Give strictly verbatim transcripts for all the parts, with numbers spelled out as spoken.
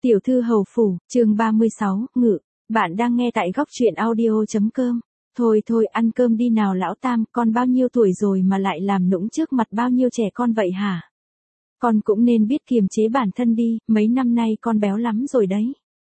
Tiểu thư hầu phủ, chương ba mươi sáu, ngự. Bạn đang nghe tại góc truyện audio.com. Thôi thôi ăn cơm đi nào lão tam, con bao nhiêu tuổi rồi mà lại làm nũng trước mặt bao nhiêu trẻ con vậy hả? Con cũng nên biết kiềm chế bản thân đi, mấy năm nay con béo lắm rồi đấy.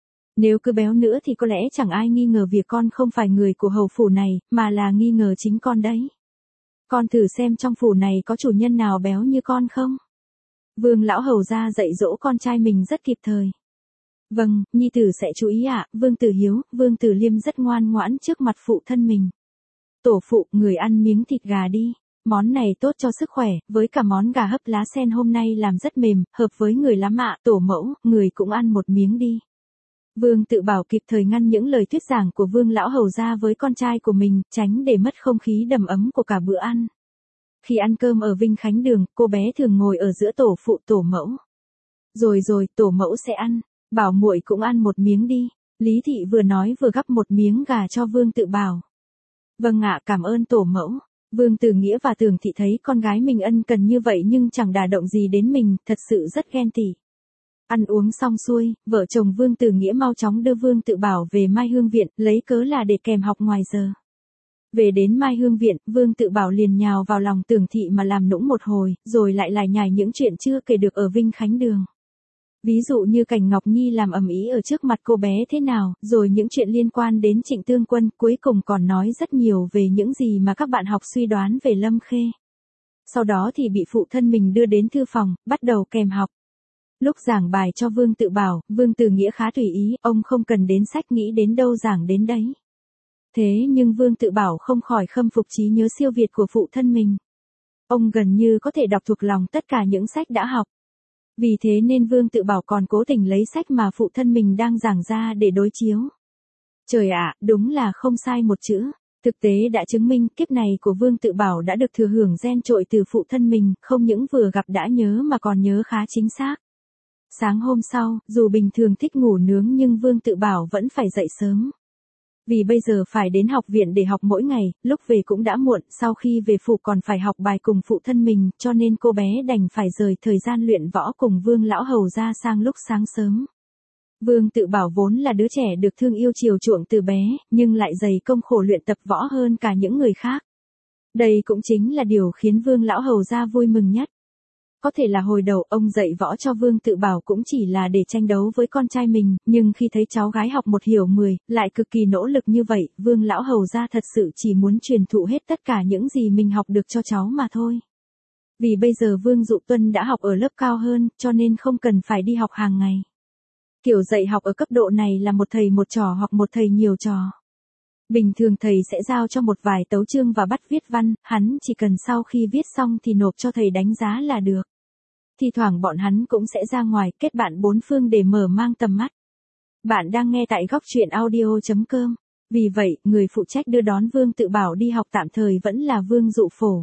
Nếu cứ béo nữa thì có lẽ chẳng ai nghi ngờ việc con không phải người của hầu phủ này, mà là nghi ngờ chính con đấy. Con thử xem trong phủ này có chủ nhân nào béo như con không? Vương lão hầu ra dạy dỗ con trai mình rất kịp thời. Vâng, nhi tử sẽ chú ý ạ. Vương Tử Hiếu, Vương Tử Liêm rất ngoan ngoãn trước mặt phụ thân mình. Tổ phụ, người ăn miếng thịt gà đi. Món này tốt cho sức khỏe, với cả món gà hấp lá sen hôm nay làm rất mềm, hợp với người lắm ạ. Tổ mẫu, người cũng ăn một miếng đi. Vương Tự Bảo kịp thời ngăn những lời thuyết giảng của Vương lão hầu ra với con trai của mình, tránh để mất không khí đầm ấm của cả bữa ăn. Khi ăn cơm ở Vinh Khánh Đường, cô bé thường ngồi ở giữa tổ phụ tổ mẫu. Rồi rồi, tổ mẫu sẽ ăn. Bảo muội cũng ăn một miếng đi. Lý thị vừa nói vừa gắp một miếng gà cho Vương Tự Bảo. Vâng ạ, cảm ơn tổ mẫu. Vương Tử Nghĩa và Tưởng thị thấy con gái mình ân cần như vậy nhưng chẳng đả động gì đến mình, thật sự rất ghen tị. Ăn uống xong xuôi, vợ chồng Vương Tử Nghĩa mau chóng đưa Vương Tự Bảo về Mai Hương Viện, lấy cớ là để kèm học ngoài giờ. Về đến Mai Hương Viện, Vương Tự Bảo liền nhào vào lòng Tưởng thị mà làm nũng một hồi, rồi lại lải nhải những chuyện chưa kể được ở Vinh Khánh Đường. Ví dụ như cảnh Ngọc Nhi làm ầm ĩ ở trước mặt cô bé thế nào, rồi những chuyện liên quan đến Trịnh Tương Quân, cuối cùng còn nói rất nhiều về những gì mà các bạn học suy đoán về Lâm Khê. Sau đó thì bị phụ thân mình đưa đến thư phòng, bắt đầu kèm học. Lúc giảng bài cho Vương Tự Bảo, Vương Tử Nghĩa khá tùy ý, ông không cần đến sách nghĩ đến đâu giảng đến đấy. Thế nhưng Vương Tự Bảo không khỏi khâm phục trí nhớ siêu việt của phụ thân mình. Ông gần như có thể đọc thuộc lòng tất cả những sách đã học. Vì thế nên Vương Tự Bảo còn cố tình lấy sách mà phụ thân mình đang giảng ra để đối chiếu. Trời ạ, đúng là không sai một chữ. Thực tế đã chứng minh kiếp này của Vương Tự Bảo đã được thừa hưởng gen trội từ phụ thân mình, không những vừa gặp đã nhớ mà còn nhớ khá chính xác. Sáng hôm sau, dù bình thường thích ngủ nướng nhưng Vương Tự Bảo vẫn phải dậy sớm. Vì bây giờ phải đến học viện để học mỗi ngày, lúc về cũng đã muộn, sau khi về phủ còn phải học bài cùng phụ thân mình, cho nên cô bé đành phải rời thời gian luyện võ cùng Vương lão hầu ra sang lúc sáng sớm. Vương Tự Bảo vốn là đứa trẻ được thương yêu chiều chuộng từ bé, nhưng lại dày công khổ luyện tập võ hơn cả những người khác. Đây cũng chính là điều khiến Vương lão hầu ra vui mừng nhất. Có thể là hồi đầu ông dạy võ cho Vương Tự Bảo cũng chỉ là để tranh đấu với con trai mình, nhưng khi thấy cháu gái học một hiểu mười, lại cực kỳ nỗ lực như vậy, Vương lão hầu ra thật sự chỉ muốn truyền thụ hết tất cả những gì mình học được cho cháu mà thôi. Vì bây giờ Vương Dụ Tuân đã học ở lớp cao hơn, cho nên không cần phải đi học hàng ngày. Kiểu dạy học ở cấp độ này là một thầy một trò hoặc một thầy nhiều trò. Bình thường thầy sẽ giao cho một vài tấu chương và bắt viết văn, hắn chỉ cần sau khi viết xong thì nộp cho thầy đánh giá là được. Thì thoảng bọn hắn cũng sẽ ra ngoài kết bạn bốn phương để mở mang tầm mắt. Bạn đang nghe tại góc truyện audio.com. Vì vậy, người phụ trách đưa đón Vương Tự Bảo đi học tạm thời vẫn là Vương Dụ Phổ.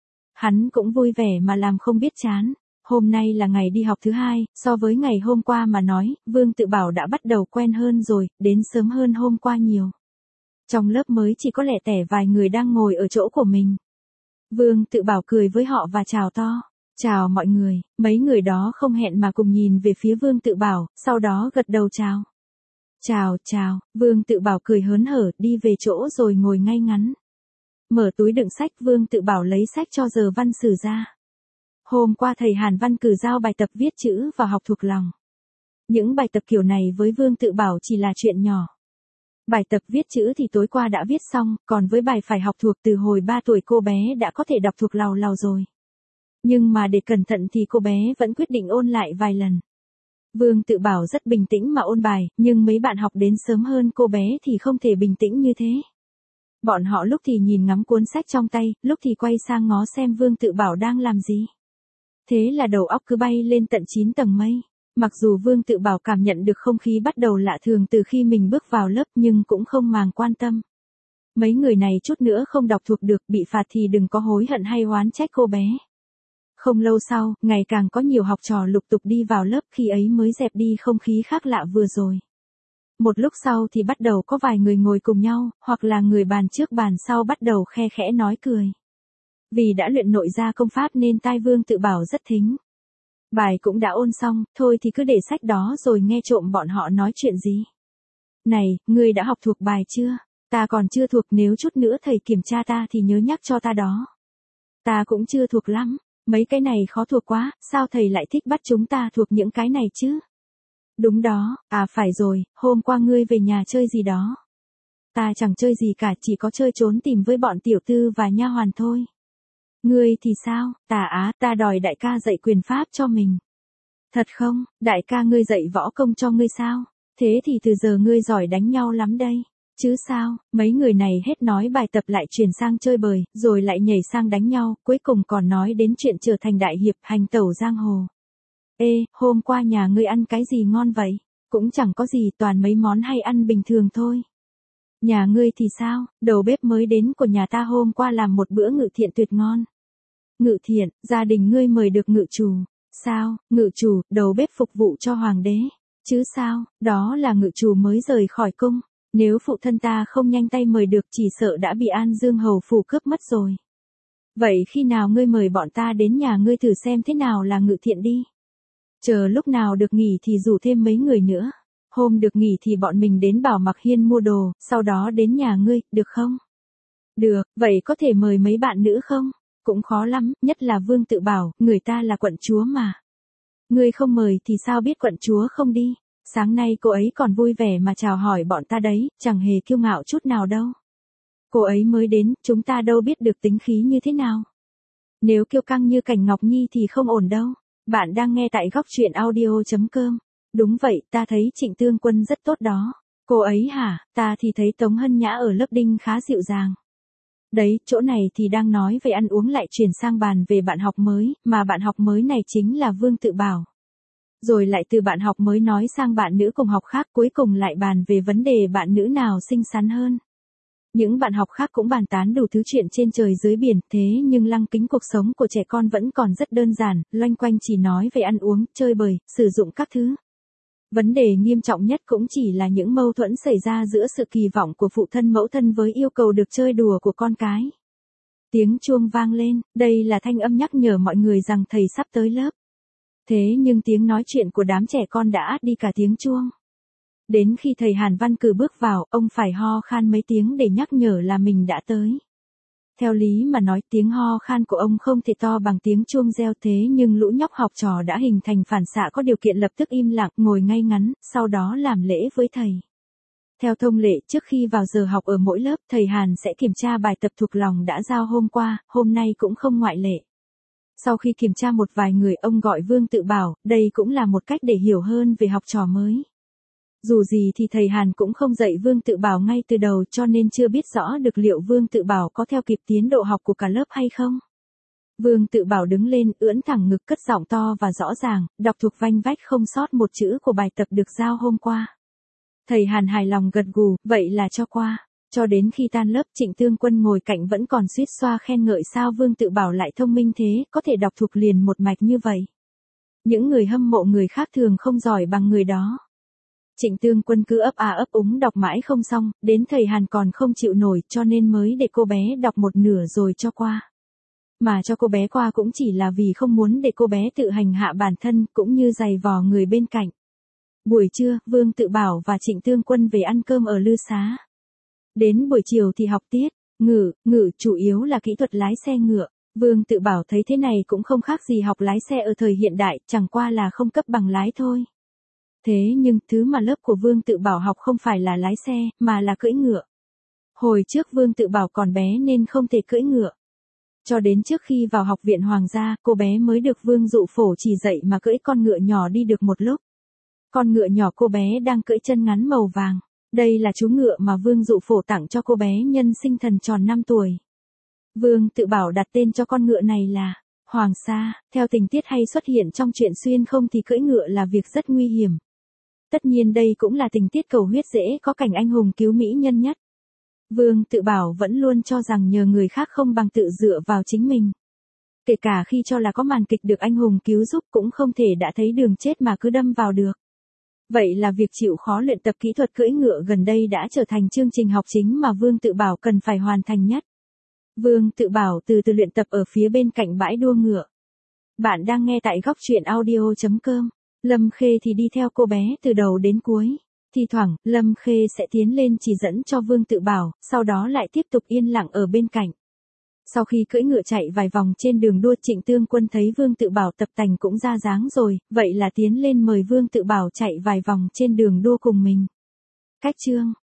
Hắn cũng vui vẻ mà làm không biết chán. Hôm nay là ngày đi học thứ hai, so với ngày hôm qua mà nói, Vương Tự Bảo đã bắt đầu quen hơn rồi, đến sớm hơn hôm qua nhiều. Trong lớp mới chỉ có lẻ tẻ vài người đang ngồi ở chỗ của mình. Vương Tự Bảo cười với họ và chào to. Chào mọi người, mấy người đó không hẹn mà cùng nhìn về phía Vương Tự Bảo, sau đó gật đầu chào. Chào, chào, Vương Tự Bảo cười hớn hở đi về chỗ rồi ngồi ngay ngắn. Mở túi đựng sách Vương Tự Bảo lấy sách cho giờ văn sử ra. Hôm qua thầy Hàn Văn cử giao bài tập viết chữ và học thuộc lòng. Những bài tập kiểu này với Vương Tự Bảo chỉ là chuyện nhỏ. Bài tập viết chữ thì tối qua đã viết xong, còn với bài phải học thuộc từ hồi ba tuổi cô bé đã có thể đọc thuộc lào lào rồi. Nhưng mà để cẩn thận thì cô bé vẫn quyết định ôn lại vài lần. Vương Tự Bảo rất bình tĩnh mà ôn bài, nhưng mấy bạn học đến sớm hơn cô bé thì không thể bình tĩnh như thế. Bọn họ lúc thì nhìn ngắm cuốn sách trong tay, lúc thì quay sang ngó xem Vương Tự Bảo đang làm gì. Thế là đầu óc cứ bay lên tận chín tầng mây. Mặc dù Vương Tự Bảo cảm nhận được không khí bắt đầu lạ thường từ khi mình bước vào lớp nhưng cũng không màng quan tâm. Mấy người này chút nữa không đọc thuộc được, bị phạt thì đừng có hối hận hay oán trách cô bé. Không lâu sau, ngày càng có nhiều học trò lục tục đi vào lớp, khi ấy mới dẹp đi không khí khác lạ vừa rồi. Một lúc sau thì bắt đầu có vài người ngồi cùng nhau, hoặc là người bàn trước bàn sau bắt đầu khe khẽ nói cười. Vì đã luyện nội gia công pháp nên tai Vương Tự Bảo rất thính. Bài cũng đã ôn xong, thôi thì cứ để sách đó rồi nghe trộm bọn họ nói chuyện gì. Này, ngươi đã học thuộc bài chưa? Ta còn chưa thuộc, nếu chút nữa thầy kiểm tra ta thì nhớ nhắc cho ta đó. Ta cũng chưa thuộc lắm, mấy cái này khó thuộc quá, sao thầy lại thích bắt chúng ta thuộc những cái này chứ? Đúng đó, à phải rồi, hôm qua ngươi về nhà chơi gì đó? Ta chẳng chơi gì cả, chỉ có chơi trốn tìm với bọn tiểu tư và nha hoàn thôi. Ngươi thì sao? Ta á, ta đòi đại ca dạy quyền pháp cho mình. Thật không, đại ca ngươi dạy võ công cho ngươi sao? Thế thì từ giờ ngươi giỏi đánh nhau lắm đây. Chứ sao, mấy người này hết nói bài tập lại chuyển sang chơi bời, rồi lại nhảy sang đánh nhau, cuối cùng còn nói đến chuyện trở thành đại hiệp hành tẩu giang hồ. Ê, hôm qua nhà ngươi ăn cái gì ngon vậy? Cũng chẳng có gì, toàn mấy món hay ăn bình thường thôi. Nhà ngươi thì sao, đầu bếp mới đến của nhà ta hôm qua làm một bữa ngự thiện tuyệt ngon. Ngự thiện, gia đình ngươi mời được ngự chủ. Sao, ngự chủ, đầu bếp phục vụ cho hoàng đế. Chứ sao, đó là ngự chủ mới rời khỏi cung. Nếu phụ thân ta không nhanh tay mời được chỉ sợ đã bị An Dương hầu phủ cướp mất rồi. Vậy khi nào ngươi mời bọn ta đến nhà ngươi thử xem thế nào là ngự thiện đi. Chờ lúc nào được nghỉ thì rủ thêm mấy người nữa. Hôm được nghỉ thì bọn mình đến Bảo Mặc Hiên mua đồ, sau đó đến nhà ngươi, được không? Được, vậy có thể mời mấy bạn nữ không? Cũng khó lắm, nhất là Vương Tự Bảo, người ta là quận chúa mà. Ngươi không mời thì sao biết quận chúa không đi? Sáng nay cô ấy còn vui vẻ mà chào hỏi bọn ta đấy, chẳng hề kiêu ngạo chút nào đâu. Cô ấy mới đến, chúng ta đâu biết được tính khí như thế nào. Nếu kiêu căng như Cảnh Ngọc Nhi thì không ổn đâu. Bạn đang nghe tại góc truyện audio chấm com. Đúng vậy, ta thấy Trịnh Tương Quân rất tốt đó. Cô ấy hả, ta thì thấy Tống Hân Nhã ở lớp đinh khá dịu dàng. Đấy, chỗ này thì đang nói về ăn uống lại chuyển sang bàn về bạn học mới, mà bạn học mới này chính là Vương Tự Bảo. Rồi lại từ bạn học mới nói sang bạn nữ cùng học khác, cuối cùng lại bàn về vấn đề bạn nữ nào xinh xắn hơn. Những bạn học khác cũng bàn tán đủ thứ chuyện trên trời dưới biển, thế nhưng lăng kính cuộc sống của trẻ con vẫn còn rất đơn giản, loanh quanh chỉ nói về ăn uống, chơi bời, sử dụng các thứ. Vấn đề nghiêm trọng nhất cũng chỉ là những mâu thuẫn xảy ra giữa sự kỳ vọng của phụ thân mẫu thân với yêu cầu được chơi đùa của con cái. Tiếng chuông vang lên, đây là thanh âm nhắc nhở mọi người rằng thầy sắp tới lớp. Thế nhưng tiếng nói chuyện của đám trẻ con đã át đi cả tiếng chuông. Đến khi thầy Hàn Văn Cử bước vào, ông phải ho khan mấy tiếng để nhắc nhở là mình đã tới. Theo lý mà nói, tiếng ho khan của ông không thể to bằng tiếng chuông reo, thế nhưng lũ nhóc học trò đã hình thành phản xạ có điều kiện lập tức im lặng, ngồi ngay ngắn, sau đó làm lễ với thầy. Theo thông lệ, trước khi vào giờ học ở mỗi lớp, thầy Hàn sẽ kiểm tra bài tập thuộc lòng đã giao hôm qua, hôm nay cũng không ngoại lệ. Sau khi kiểm tra một vài người, ông gọi Vương Tự Bảo, đây cũng là một cách để hiểu hơn về học trò mới. Dù gì thì thầy Hàn cũng không dạy Vương Tự Bảo ngay từ đầu, cho nên chưa biết rõ được liệu Vương Tự Bảo có theo kịp tiến độ học của cả lớp hay không. Vương Tự Bảo đứng lên, ưỡn thẳng ngực, cất giọng to và rõ ràng, đọc thuộc vanh vách không sót một chữ của bài tập được giao hôm qua. Thầy Hàn hài lòng gật gù, vậy là cho qua. Cho đến khi tan lớp, Trịnh Tương Quân ngồi cạnh vẫn còn suýt xoa khen ngợi sao Vương Tự Bảo lại thông minh thế, có thể đọc thuộc liền một mạch như vậy. Những người hâm mộ người khác thường không giỏi bằng người đó. Trịnh Tương Quân cứ ấp à ấp úng đọc mãi không xong, đến thầy Hàn còn không chịu nổi cho nên mới để cô bé đọc một nửa rồi cho qua. Mà cho cô bé qua cũng chỉ là vì không muốn để cô bé tự hành hạ bản thân, cũng như giày vò người bên cạnh. Buổi trưa, Vương Tự Bảo và Trịnh Tương Quân về ăn cơm ở Lư Xá. Đến buổi chiều thì học tiết, ngự, ngự chủ yếu là kỹ thuật lái xe ngựa. Vương Tự Bảo thấy thế này cũng không khác gì học lái xe ở thời hiện đại, chẳng qua là không cấp bằng lái thôi. Thế nhưng, thứ mà lớp của Vương Tự Bảo học không phải là lái xe, mà là cưỡi ngựa. Hồi trước Vương Tự Bảo còn bé nên không thể cưỡi ngựa. Cho đến trước khi vào học viện Hoàng gia, cô bé mới được Vương Dụ Phổ chỉ dạy mà cưỡi con ngựa nhỏ đi được một lúc. Con ngựa nhỏ cô bé đang cưỡi chân ngắn màu vàng. Đây là chú ngựa mà Vương Dụ Phổ tặng cho cô bé nhân sinh thần tròn năm tuổi. Vương Tự Bảo đặt tên cho con ngựa này là Hoàng Sa. Theo tình tiết hay xuất hiện trong truyện xuyên không thì cưỡi ngựa là việc rất nguy hiểm. Tất nhiên đây cũng là tình tiết cầu huyết dễ có cảnh anh hùng cứu mỹ nhân nhất. Vương Tự Bảo vẫn luôn cho rằng nhờ người khác không bằng tự dựa vào chính mình. Kể cả khi cho là có màn kịch được anh hùng cứu giúp cũng không thể đã thấy đường chết mà cứ đâm vào được. Vậy là việc chịu khó luyện tập kỹ thuật cưỡi ngựa gần đây đã trở thành chương trình học chính mà Vương Tự Bảo cần phải hoàn thành nhất. Vương Tự Bảo từ từ luyện tập ở phía bên cạnh bãi đua ngựa. Bạn đang nghe tại góc chuyện audio chấm com. Lâm Khê thì đi theo cô bé từ đầu đến cuối. Thì thoảng, Lâm Khê sẽ tiến lên chỉ dẫn cho Vương Tự Bảo, sau đó lại tiếp tục yên lặng ở bên cạnh. Sau khi cưỡi ngựa chạy vài vòng trên đường đua, Trịnh Tương Quân thấy Vương Tự Bảo tập tành cũng ra dáng rồi, vậy là tiến lên mời Vương Tự Bảo chạy vài vòng trên đường đua cùng mình. Cách chương